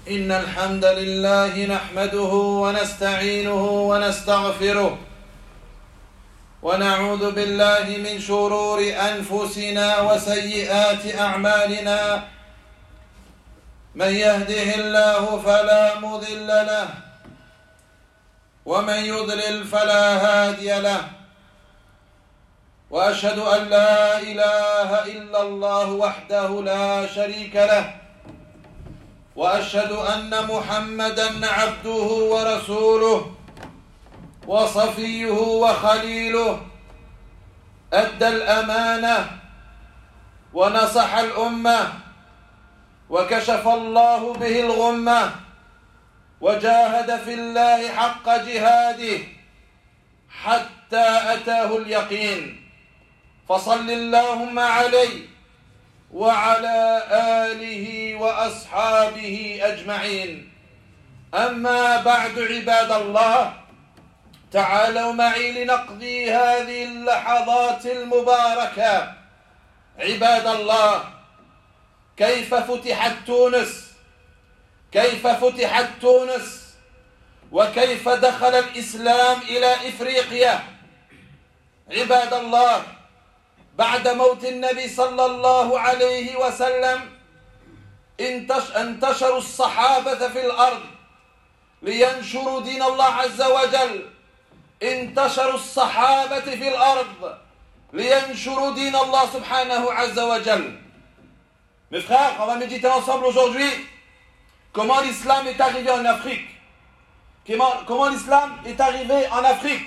إن الحمد لله نحمده ونستعينه ونستغفره ونعوذ بالله من شرور أنفسنا وسيئات أعمالنا من يهده الله فلا مضل له ومن يضلل فلا هادي له وأشهد أن لا إله إلا الله وحده لا شريك له وأشهد أن محمدًا عبده ورسوله وصفيه وخليله أدى الأمانة ونصح الأمة وكشف الله به الغمة وجاهد في الله حق جهاده حتى أتاه اليقين فصل اللهم عليه وعلى آله وأصحابه أجمعين أما بعد عباد الله تعالوا معي لنقضي هذه اللحظات المباركة عباد الله كيف فتحت تونس وكيف دخل الإسلام إلى إفريقيا عباد الله بعد موت النبي صلى الله عليه وسلم انتشروا الصحابة في الأرض لينشروا دين الله عز وجل انتشروا الصحابة في الأرض لينشروا دين الله سبحانه عز وجل. Mes frères, on va méditer ensemble aujourd'hui comment l'islam est arrivé en Afrique. Comment l'islam est arrivé en Afrique.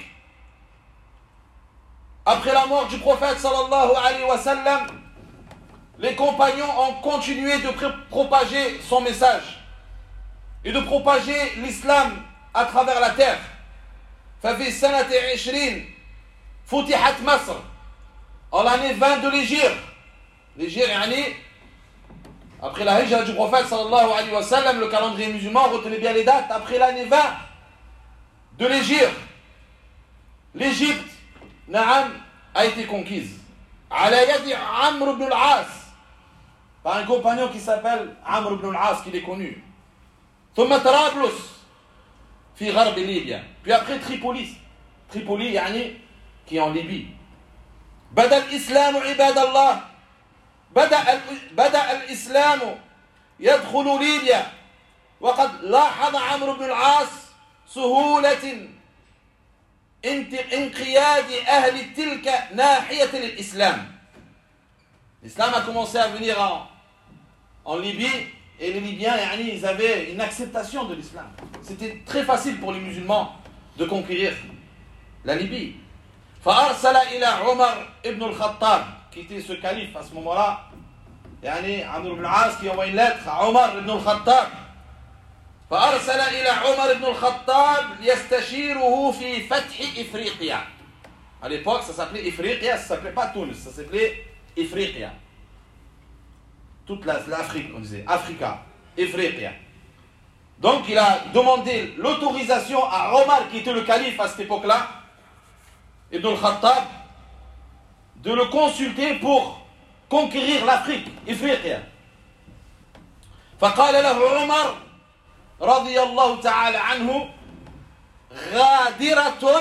Après la mort du prophète sallallahu alayhi wa sallam, les compagnons ont continué de propager son message et de propager l'islam à travers la terre. ففي سنة 20 فتحت مصر en l'année 20 de l'Hégire. L'Hégire, après la hijra du prophète sallallahu alayhi wa sallam, le calendrier musulman, retenez bien les dates, après l'année 20 de l'Hégire, l'Égypte a été conquise على يد عمرو بن العاص par un compagnon qui s'appelle Amr ibn al-As, qu'il est connu. ثم طرابلس في غرب ليبيا, puis après Tripoli qui est en Libye. بدأ الإسلام عباد الله بدأ الإسلام يدخل ليبيا وقد لاحظ عمرو بن العاص سهولة انقياد أهل تلك ناحية للإسلام. L'islam a commencé à venir en Libye et les Libyens ils avaient une acceptation de l'islam. C'était très facile pour les musulmans de conquérir la Libye. فأرسل إلى عمر ابن الخطاب, qui était ce calife à ce moment-là, عمرو بن العاص, qui envoie une lettre à Omar ibn al-Khattab. فأرسل إلى عمر بن الخطاب ليستشيره في فتح إفريقيا. À l'époque, ça s'appelait Ifriqiya, ça s'appelait pas Tunis, ça s'appelait Ifriqiya. Toute l'Afrique, on disait Africa, Ifriqiya. Donc il a demandé l'autorisation à Omar, qui était le calife à cette époque-là, Ibn al-Khattab, de le consulter pour conquérir l'Afrique, Ifriqiya. فقال له عمر رضي الله تعالى عنه غادرة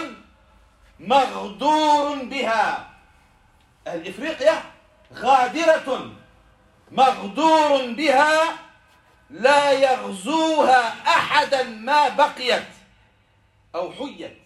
مغدور بها. الإفريقيا غادرة مغدور بها لا يغزوها أحدا ما بقيت أو حيت.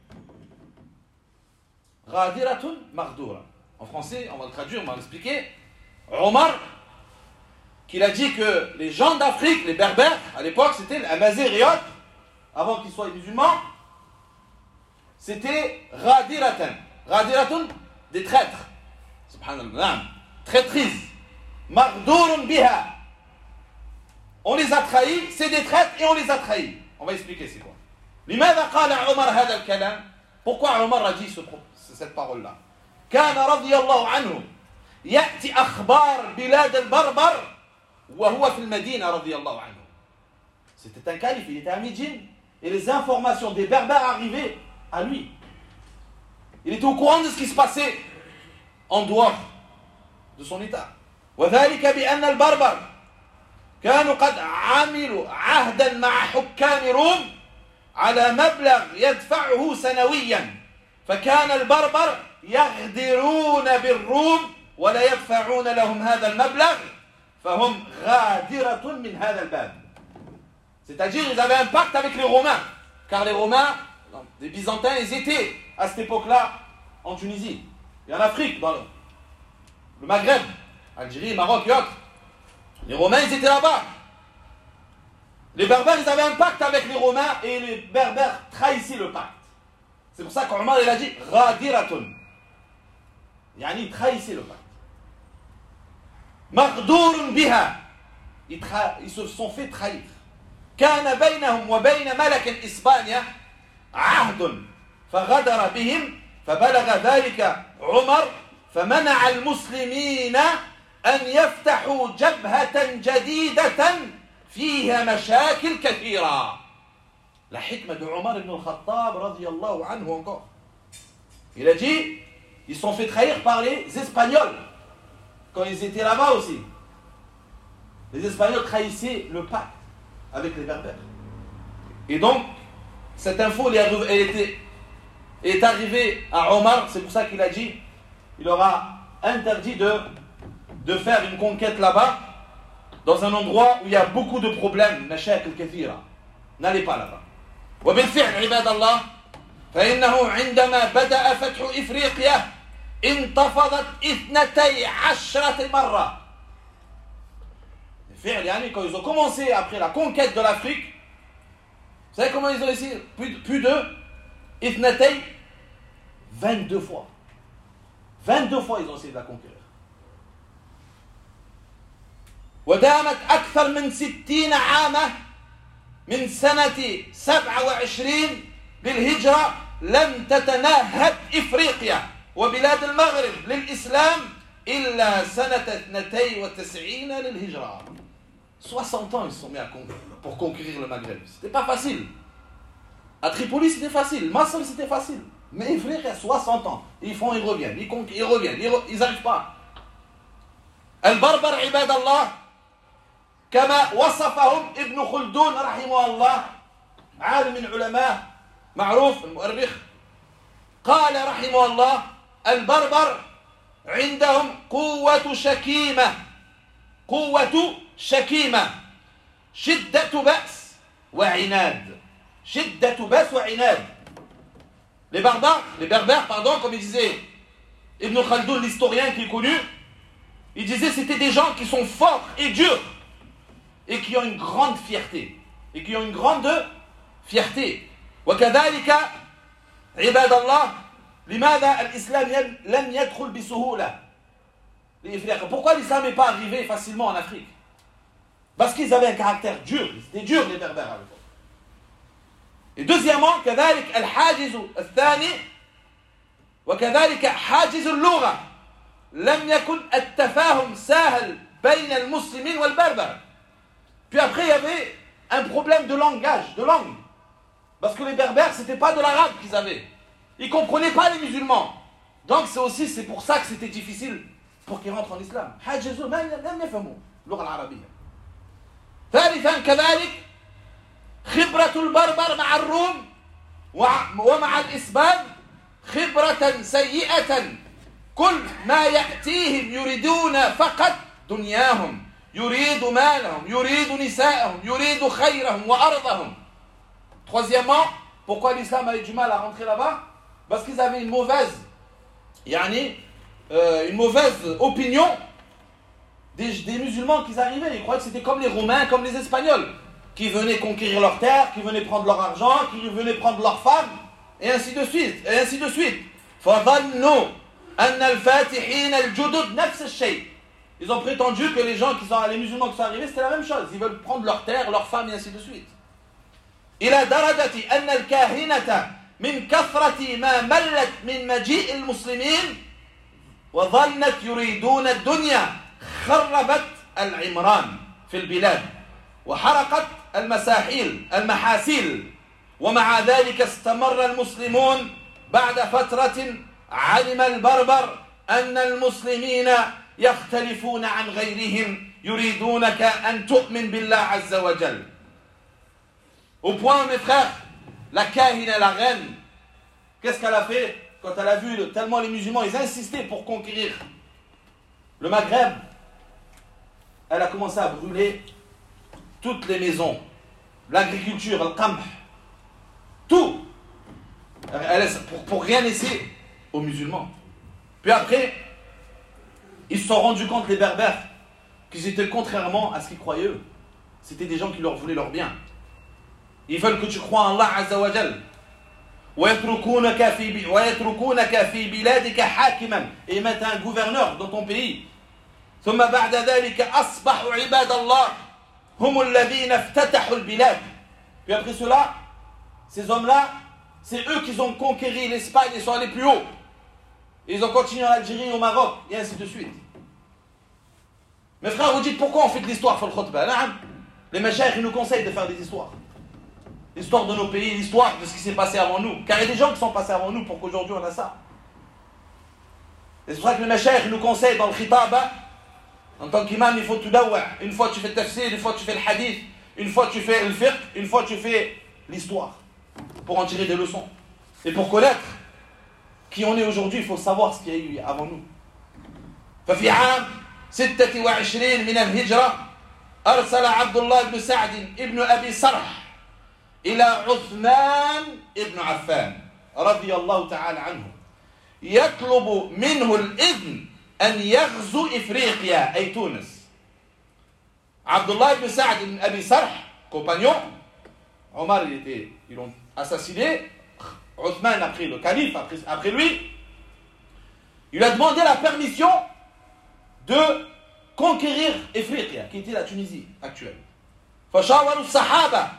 غادرة مغدورة. En français, on va le traduire, on va l'expliquer. Omar, qu'il a dit que les gens d'Afrique, les berbères, à l'époque c'était l'Amazighiot, avant qu'ils soient musulmans, c'était Ghadiratan. Ghadiratan, des traîtres. Subhanallah, traîtrise. Maghdourun biha. On les a trahis, c'est des traîtres et on les a trahis. On va expliquer c'est quoi. لماذا قال عمر هذا الكلام? Pourquoi Omar a dit cette parole-là? كان رضي الله عنه يأتي أخبار بلاد البربر وهو في المدينة رضي الله عنه. C'était un calife, il était à Médine et les informations des berbères arrivaient à lui. Il était au courant de ce qui se passait en dehors de son état. وذلك بأن البربر كانوا قد عملوا عهدا مع حكام روم على مبلغ يدفعه سنويا، فكان البربر يغدرون بالروم ولا يدفعون لهم هذا المبلغ، فهم غادرة من هذا الباب. C'est-à-dire ils avaient un pacte avec les Romains, car les Romains, les Byzantins, ils étaient à cette époque-là en Tunisie et en Afrique, dans le Maghreb, Algérie, Maroc et autres. Les Romains, ils étaient là-bas. Les Berbères, ils avaient un pacte avec les Romains et les Berbères trahissaient le pacte. C'est pour ça qu'Omar, il a dit Ghadiratun. Yani, ils trahissaient le pacte. Maghdourun biha. Ils se sont fait trahir. كان بينهم وبين ملك إسبانيا عهد فغدر بهم فبلغ ذلك عمر فمنع المسلمين أن يفتحوا جبهة جديدة فيها مشاكل كثيرة. La hikmah de Omar ibn al-Khattab radiyallahu anhu encore. Il a dit, ils sont fait trahir par les Espagnols quand ils étaient là-bas aussi. Les Espagnols trahissaient le pacte avec les Berbères. Et donc, cette info est arrivée à Omar, c'est pour ça qu'il a dit, il aura interdit de faire une conquête là-bas, dans un endroit où il y a beaucoup de problèmes, mashakil kathira. N'allez pas là-bas. وبالفعل عباد الله فإنه عندما بدأ فتح إفريقيا انتفضت 12 مرة. Quand ils ont commencé après la conquête de l'Afrique, vous savez comment ils ont essayé? Plus de 22 fois. 22 fois ils ont essayé de la conquérir. ودامت أكثر من 60 عاما من سنة 27 للهجرة لم تتناهد إفريقيا وبلاد المغرب للإسلام إلا سنة 92 للهجرة. 60 ans ils se sont mis pour conquérir le Maghreb. C'était pas facile. À Tripoli c'était facile, Masr c'était facile. Mais Ifriqiya 60 ans. Ils reviennent, ils reviennent, ils n'arrivent pas. البربر عباد الله كما وصفهم ابن خلدون رحمه الله عالم من علماء معروف المؤرخ قال رحمه الله البربر عندهم قوة شكيمة شدة بأس وعناد. Les Berbères, comme il disait Ibn Khaldoun, l'historien qui est connu, il disait c'était des gens qui sont forts et durs et qui ont une grande fierté. وكذلك عباد الله لماذا الإسلام لم يدخل بسهولة لإفريقيا? Pourquoi l'islam n'est pas arrivé facilement en Afrique? Parce qu'ils avaient un caractère dur, c'était dur les Berbères à l'époque. Et deuxièmement كذلك الحاجز الثاني وكذلك حاجز اللغة لم يكن التفاهم سهل بين المسلمين والبربر. Puis après il y avait un problème de langage, de langue. Parce que les Berbères, c'était pas de l'arabe qu'ils avaient. Ils comprenaient pas les musulmans. Donc c'est pour ça que c'était difficile pour qu'ils rentrent en islam. حاجزوا لم يفهموا اللغة العربية. ثالثا كذلك خبرة البربر مع الروم ومع الإسبان خبرة سيئة. كل ما يأتيهم يريدون فقط دنياهم، يريد مالهم، يريد نساءهم، يريد خيرهم وأرضهم. Troisièmement, pourquoi l'islam avait du mal à rentrer là-bas? Parce qu'ils avaient une mauvaise opinion des musulmans qui arrivaient. Ils croyaient que c'était comme les Romains, comme les Espagnols, qui venaient conquérir leurs terres, qui venaient prendre leur argent, qui venaient prendre leurs femmes, et ainsi de suite. فظنوا أن الفاتحين الجدد نفس الشيء. Ils ont prétendu que les musulmans qui sont arrivés, c'était la même chose. Ils veulent prendre leurs terres, leurs femmes, et ainsi de suite. إلى درجة أن الكاهنة من كثرة ما ملت من مجيء المسلمين وظنت يريدون الدنيا خربت العمران في البلاد وحرقت المحاسيل. ومع ذلك استمر المسلمون بعد فترة. علم البربر أن المسلمين يختلفون عن غيرهم يريدونك أن تؤمن بالله عز وجل. Au point, mes frères, la kahina, la reine, qu'est-ce qu'elle a fait quand elle a vu tellement les musulmans, ils insistaient pour conquérir le Maghreb? Elle a commencé à brûler toutes les maisons, l'agriculture, le qamh, tout, pour rien laisser aux musulmans. Puis après, ils se sont rendus compte, les berbères, qu'ils étaient contrairement à ce qu'ils croyaient eux. C'était des gens qui leur voulaient leur bien. Ils veulent que tu crois en Allah Azza wa Jal. وَيَتْرُكُونَكَ فِي بِلَادِكَ حَاكِمًا. Et ils mettent un gouverneur dans ton pays. ثم بعد ذلك أصبحوا عباد الله هم الذين افتتحوا البلاد. Puis après cela, ces hommes-là, c'est eux qui ont conquéri l'Espagne, ils sont allés plus haut. Ils ont continué en Algérie, au Maroc, et ainsi de suite. Mes frères, vous dites pourquoi on fait de l'histoire pour le khutbah? Les mashayikh, ils nous conseillent de faire des histoires. L'histoire de nos pays, l'histoire de ce qui s'est passé avant nous. Car il y a des gens qui sont passés avant nous pour qu'aujourd'hui on a ça. Et c'est pour ça que les mashayikh, ils nous conseillent dans le khitaba, en tant qu'imam, il faut tout dawa. Une fois tu fais le tafsir, une fois tu fais le hadith, une fois tu fais le fiqh, une fois tu fais l'histoire. Pour en tirer des leçons. Et pour connaître qui on est aujourd'hui, il faut savoir ce qu'il y a eu avant nous. ففي عام 26 من الهجرة أرسل عبد الله بن سعد ابن أبي صرح إلى عثمان ابن عفان رضي الله تعالى عنه يطلب منه الإذن أن يغزو إفريقيا أي تونس. عبد الله بن سعد بن أبي صرح, compagnon, Omar, ils l'ont assassiné. Othman a pris le calife après lui. Il a demandé la permission de conquérir Ifriqiya, qui était la Tunisie actuelle. فشاور الصحابة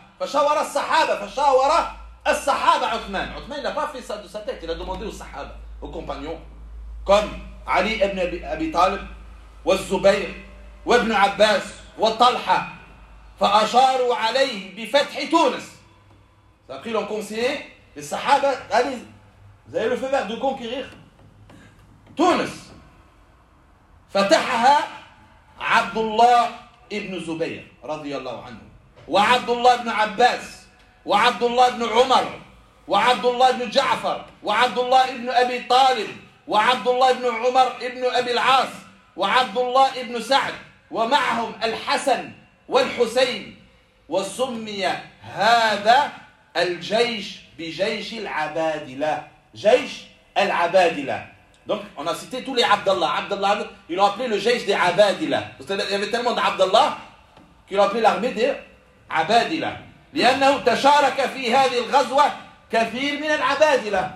Othman. Othman, il n'a pas fait ça de sa tête, il a demandé aux sahaba, aux compagnons, comme Ali ibn Abi Talib, والزبير وابن عباس وطلحة فأشاروا عليه بفتح تونس. Après, ils l'ont conseillé, les sahaba, allez, vous avez le feu vert de conquérir Tunis. فتحها عبد الله ابن زبير رضي الله عنه وعبد الله بن عباس وعبد الله بن عمر وعبد الله بن جعفر وعبد الله بن أبي طالب وعبد الله بن عمر بن أبي العاص وعبد الله بن سعد ومعهم الحسن والحسين وسمي هذا الجيش بجيش العبادلة. جيش العبادلة. Donc on a cité tous les Abdallah. Abdallah, ils l'ont appelé le Jaysh des Abadila. Il y avait tellement d'Abdallah qu'ils l'ont appelé l'armée des Abadila. لأنه تشارك في هذه الغزوة كثير من العبادلة.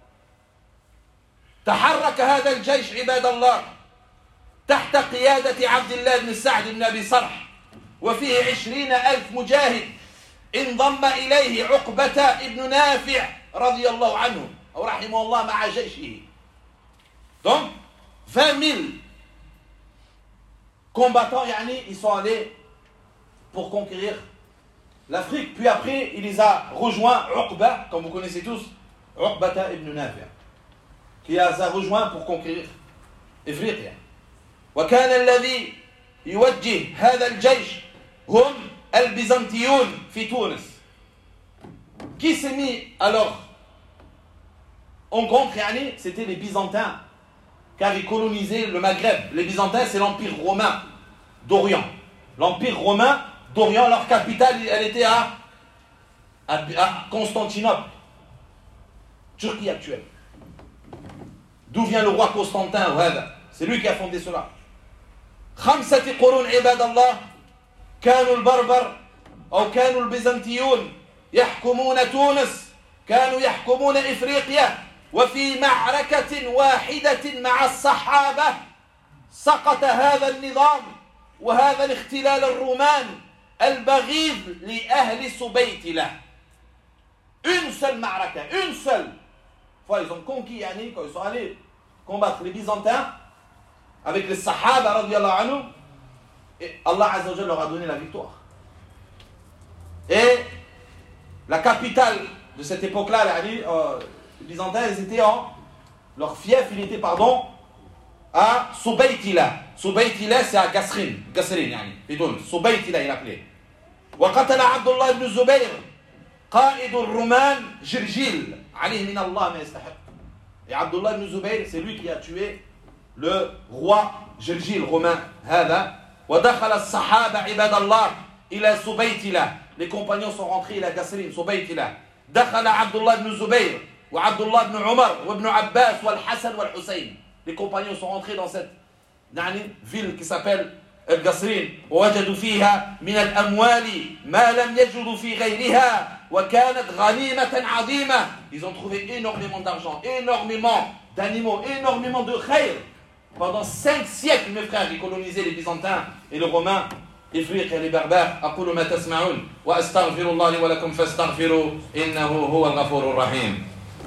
تحرك هذا الجيش عباد الله تحت قيادة عبد الله بن سعد بن أبي صرح وفيه 20,000 مجاهد انضم إليه عقبة ابن نافع رضي الله عنه أو رحمه الله مع جيشه. Donc 20,000 combattants, ils sont allés pour conquérir l'Afrique. Puis après, il les a rejoints, Uqba, comme vous connaissez tous, Uqbata ibn Nafi', qui les a rejoints pour conquérir إفريقيا. وكان الذي يوجه هذا الجيش هم البيزنطيون في تونس. Qui s'est mis alors en contre, c'était les Byzantins, car ils colonisaient le Maghreb. Les Byzantins, c'est l'Empire romain d'Orient. L'Empire romain d'Orient, leur capitale, elle était à Constantinople, Turquie actuelle. D'où vient le roi Constantin? C'est lui qui a fondé cela. 5 قرون عباد الله كانوا البربر أو كانوا البيزنطيون يحكمون تونس، كانوا يحكمون إفريقيا. وفي معركة واحدة مع الصحابة سقط هذا النظام وهذا الاختلال الرومان البغيض لأهل سبيتلة. Une seule معركة, une seule fois ils ont conquis, quand ils sont allés combattre les Byzantins avec les Sahaba radiyallahu anhu, et Allah Azza wa Jalla leur a donné la victoire. Et la capitale de cette époque-là, les Byzantins, ils étaient leur fief, il était, à Soubaytila. Soubaytila, c'est à Qasrin, يعني في تونس. Soubaytila, il appelait. وقتل عبد الله بن الزبير قائد الرومان جرجيل عليه من الله ما يستحق. Et Abdullah ibn Zubayr, c'est lui qui a tué le roi Jirjil romain. هذا ودخل الصحابة عباد الله إلى سبيتلة. Les compagnons sont rentrés إلى قصرين سبيتلة. دخل عبد الله بن زبير وعبد الله بن عمر وابن عباس والحسن والحسين. Les compagnons sont rentrés dans cette ville qui s'appelle القصرين. ووجدوا فيها من الأموال ما لم يجدوا في غيرها وكانت غنيمة عظيمة. Ils ont trouvé énormément d'argent, énormément d'animaux, énormément de khayr. Pendant 5 siècles, mes frères, ils colonisaient les Byzantins et les Romains, إفريقيا les Berbères. أقول ما تسمعون وأستغفر الله لي ولكم فاستغفروا إنه هو الغفور الرحيم.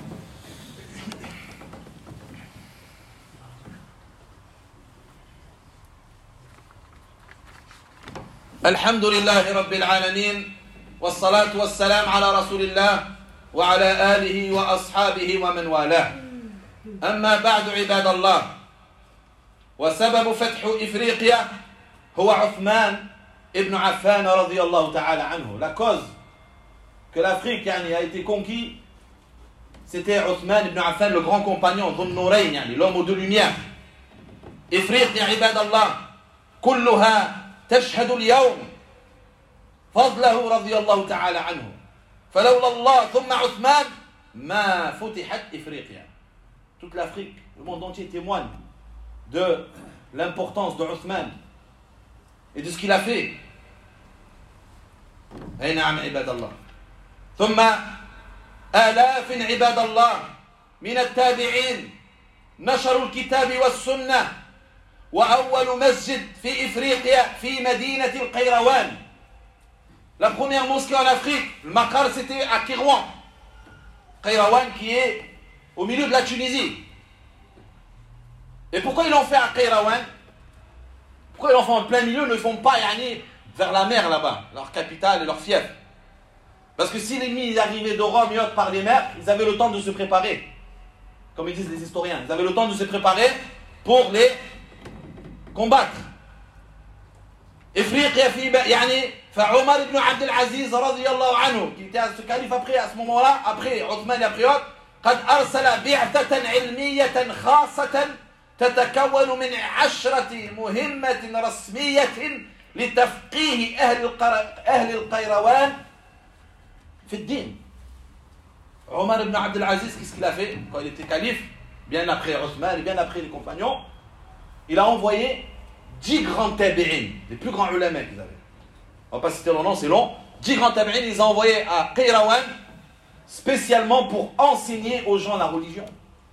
الحمد لله رب العالمين والصلاة والسلام على رسول الله وعلى آله وأصحابه ومن والاه. أما بعد عباد الله، وسبب فتح إفريقيا هو عثمان ابن عفان رضي الله تعالى عنه. La cause que l'Afrique a été conquis, c'était Othman ibn Affan, le grand compagnon, Dhun Nourayn, l'homme aux deux lumières. إفريقيا عباد الله كلها تشهد اليوم فضله رضي الله تعالى عنه. فلولا الله ثم عثمان ما فتحت إفريقيا. Toute l'Afrique, le monde entier témoigne de l'importance de Othman et de ce qu'il a fait. أي نعم عباد الله. ثم آلاف عباد الله من التابعين نشروا الكتاب والسنة. وأول مسجد في إفريقيا في مدينة القيروان. La première mosquée en Afrique, le Maqar, c'était à Kérouan. Qayrawan qui est au milieu de la Tunisie. Et pourquoi ils l'ont fait à Qayrawan? Pourquoi ils l'ont fait en plein milieu? Ils ne le font pas vers la mer là-bas, leur capitale et leur fief. Parce que si l'ennemi arrivait de Rome et autres par les mers, ils avaient le temps de se préparer. Comme ils disent les historiens, ils avaient le temps de se préparer pour les combattre. إفريقيا فعمر بن عبد العزيز رضي الله عنه qui était ce calife après à ce moment-là, après Othman et après autres, قد أرسل بعثة علمية خاصة تتكون من 10 مهمة رسمية لتفقيه أهل القيروان في الدين. Omar ibn Abd al-Aziz, qu'est-ce qu'il a fait quand il était calife, bien après Othman et bien après les compagnons? Il a envoyé 10 grands tabi'in, les plus grands ulama qu'ils avaient. On va pas citer leur nom, c'est long. 10 grands tabi'in, ils ont envoyé à Qayrawan spécialement pour enseigner aux gens la religion.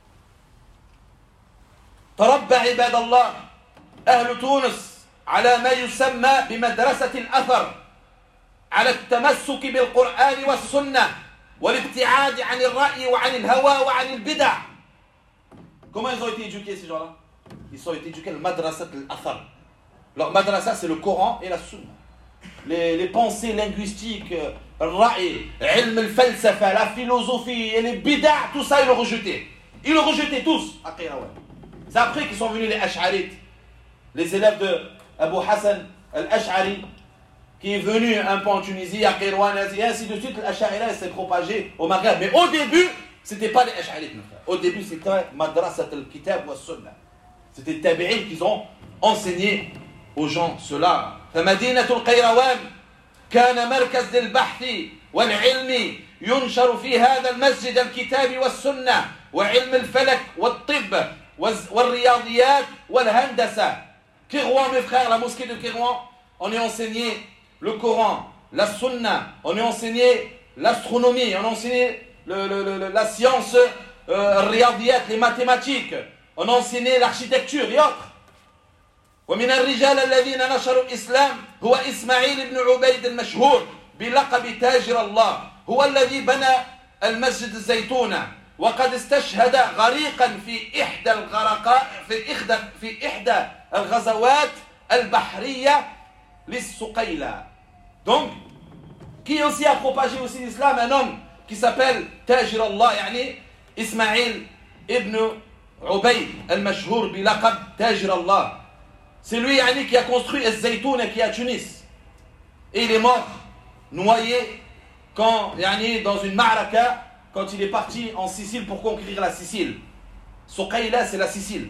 تربى عباد الله أهل تونس على ما يسمى بمدرسة الأثر على التمسك بالقرآن والسنة والابتعاد عن الرأي وعن الهوى وعن البدع. Comment ils ont été éduqués ces gens-là? Ils ont été éduqués le madrasat al-athar. Leur madrasa, c'est le Coran et la Sunna. Les pensées linguistiques, ra'i, ilm al-falsafa, la philosophie et les bid'a, tout ça, ils l'ont rejeté. Ils l'ont rejeté tous à Qayrawan. C'est après qu'ils sont venus les Ash'arites, les élèves de Abu Hassan al-Ash'ari, qui est venu un peu en Tunisie, à Qayrawan, et ainsi de suite. L'Ash'ari s'est propagé au Maghreb. Mais au début, c'était pas les Ash'arites. Au début, c'était madrasat al-kitab wa sunna. C'était les tabi'in qui ont enseigné aux gens cela. فمدينة القيروان كان مركز للبحث والعلم ينشر في هذا المسجد الكتاب والسنة وعلم الفلك والطب والرياضيات والهندسة. Kérouan, mes frères, la mosquée de Kérouan, on est enseigné le Coran, la Sunna, on est enseigné l'astronomie, on a enseigné la science, riyadiyat, les mathématiques, on a enseigné l'architecture et autres. ومن الرجال الذين نشروا الإسلام هو إسماعيل بن عبيد المشهور بلقب تاجر الله، هو الذي بنى المسجد الزيتونة، وقد استشهد غريقا في إحدى الغزوات البحرية للسقيلة. Donc, qui aussi a propagé aussi l'islam, un homme qui s'appelle Tajir Allah, يعني إسماعيل ابن Ubayd al-Mashhour bilaqab Tajir Allah. C'est lui yani, qui a construit El-Zaytoun qui est à Tunis. Et il est mort, noyé, quand, yani, dans une ma'raka, quand il est parti en Sicile pour conquérir la Sicile. Suqayla, c'est la Sicile.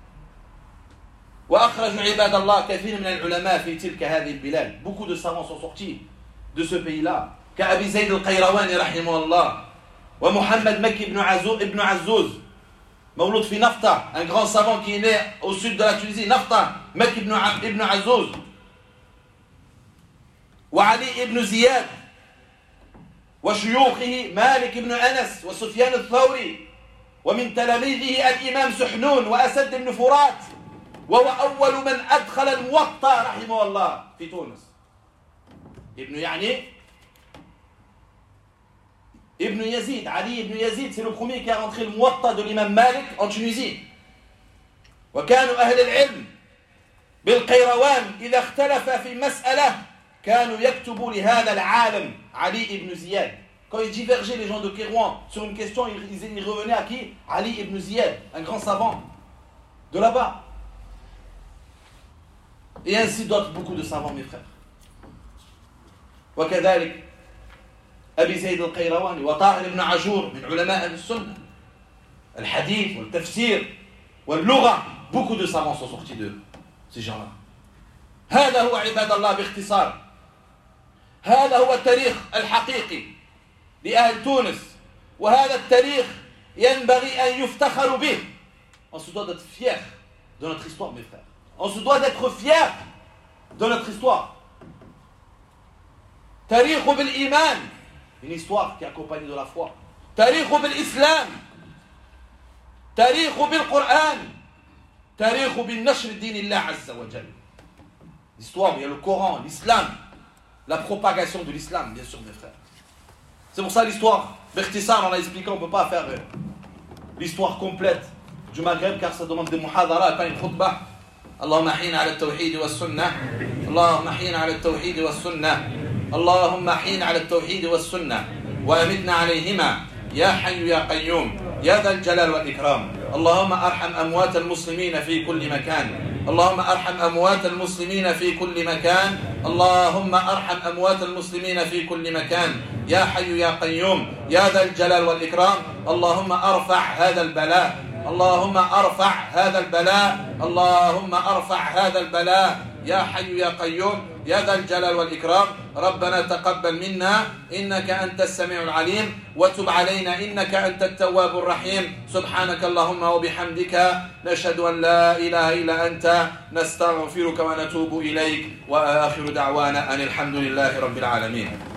وأخرجوا عباد الله كثير من العلماء في تلك هذه البلاد. Beaucoup de savants sont sortis de ce pays-là. كأبي زيد القيرواني رحمه الله ومحمد مكي ابن عزوز مولود في نفطة, un grand savant qui est né au sud de la Tunisie, Nafta, Mekki ibn Azouz, وعلي ibn زياد وشيوخه مالك ibn أنس وسفيان الثوري ومن تلاميذه الإمام سحنون وأسد بن فرات وهو أول من أدخل الموطأ رحمه الله في تونس. ابن يعني Ibn Yazid, Ali ibn Yazid, c'est le premier qui a rentré le Muwatta de l'imam Malik en Tunisie. وكانوا أهل العلم بالقيروان إذا اختلف في مسألة كانوا يكتبوا لهذا العالم علي ibn Ziyad. Quand ils divergeaient les gens de Kérouan sur une question, ils revenaient à qui? Ali ibn Ziyad, un grand savant de là-bas. Et ainsi d'autres, beaucoup de savants, mes frères. وكذلك أبي زيد القيرواني وطاهر بن عاشور من علماء أهل السنة الحديث والتفسير واللغة. Beaucoup de savants sont sortis de ces gens-là. هذا هو عباد الله باختصار. هذا هو التاريخ الحقيقي لأهل تونس, وهذا التاريخ ينبغي أن يفتخر به. On se doit d'être fiers de notre histoire, mes frères. On se doit d'être fiers de notre histoire. تاريخ بالإيمان, une histoire qui est accompagnée de la foi. تاريخ بالإسلام, تاريخ بالقرآن, تاريخ بالنشر دين الله عز وجل. L'histoire, il y a le Coran, l'islam, la propagation de l'islam, bien sûr, mes frères. C'est pour ça l'histoire, باختصار, on a expliqué, on ne peut pas faire l'histoire complète du Maghreb car ça demande des muhadara et pas une khutbah. اللهم احينا على التوحيد والسنة, اللهم احينا على التوحيد والسنة, اللهم احينا على التوحيد والسنة وأمتنا عليهما يا حي يا قيوم يا ذا الجلال والإكرام. اللهم أرحم أموات المسلمين في كل مكان, اللهم أرحم أموات المسلمين في كل مكان, اللهم أرحم أموات المسلمين في كل مكان يا حي يا قيوم يا ذا الجلال والإكرام. اللهم أرفع هذا البلاء, اللهم أرفع هذا البلاء, اللهم أرفع هذا البلاء يا حي يا قيوم يا ذا الجلال والإكرام. ربنا تقبل منا إنك أنت السميع العليم وتب علينا إنك أنت التواب الرحيم. سبحانك اللهم وبحمدك نشهد أن لا إله إلا أنت نستغفرك ونتوب إليك وآخر دعوانا أن الحمد لله رب العالمين.